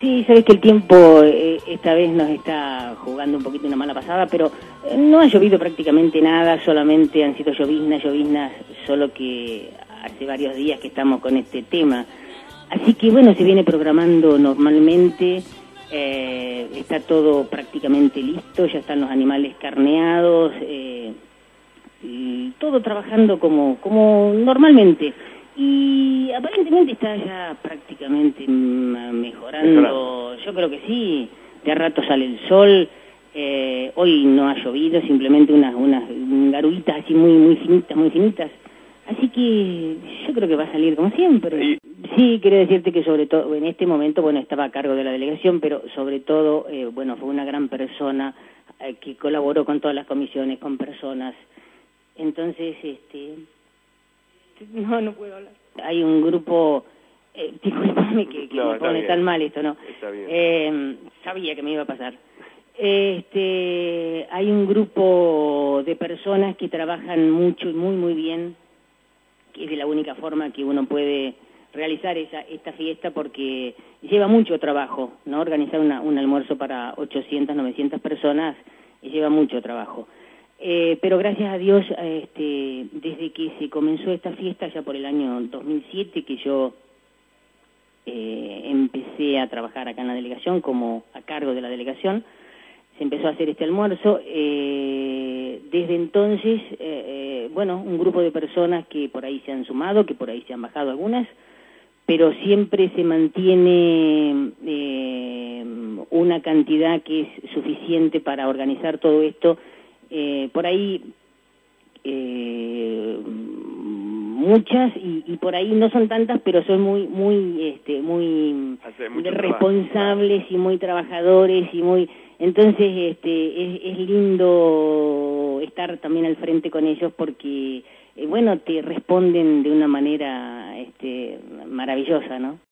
Sí, sabes que el tiempo esta vez nos está jugando un poquito una mala pasada, pero no ha llovido prácticamente nada, solamente han sido lloviznas, solo que hace varios días que estamos con este tema. Así que bueno, se viene programando normalmente, está todo prácticamente listo, ya están los animales carneados, y todo trabajando como normalmente. Y aparentemente está ya prácticamente mejorando. Yo creo que sí, de a rato sale el sol. Hoy no ha llovido, simplemente unas garuitas así muy finitas. Así que yo creo que va a salir como siempre. Sí, quiero decirte que sobre todo en este momento, bueno, estaba a cargo de la delegación, pero sobre todo, bueno, fue una gran persona que colaboró con todas las comisiones, con personas. Entonces, no puedo hablar. Hay un grupo, disculpame que no, me pone tan mal esto, ¿no? Está bien. Sabía que me iba a pasar. Hay un grupo de personas que trabajan mucho y muy bien, que es de la única forma que uno puede realizar esta fiesta, porque lleva mucho trabajo, ¿no? Organizar un almuerzo para 800, 900 personas lleva mucho trabajo. Pero gracias a Dios, desde que se comenzó esta fiesta, ya por el año 2007, que yo empecé a trabajar acá en la delegación, como a cargo de la delegación, se empezó a hacer este almuerzo. Desde entonces, bueno, un grupo de personas que por ahí se han sumado, que por ahí se han bajado algunas, pero siempre se mantiene una cantidad que es suficiente para organizar todo esto. Por ahí muchas y por ahí no son tantas, pero son muy responsables y muy trabajadores y muy, entonces es lindo estar también al frente con ellos porque bueno, te responden de una manera maravillosa, ¿no?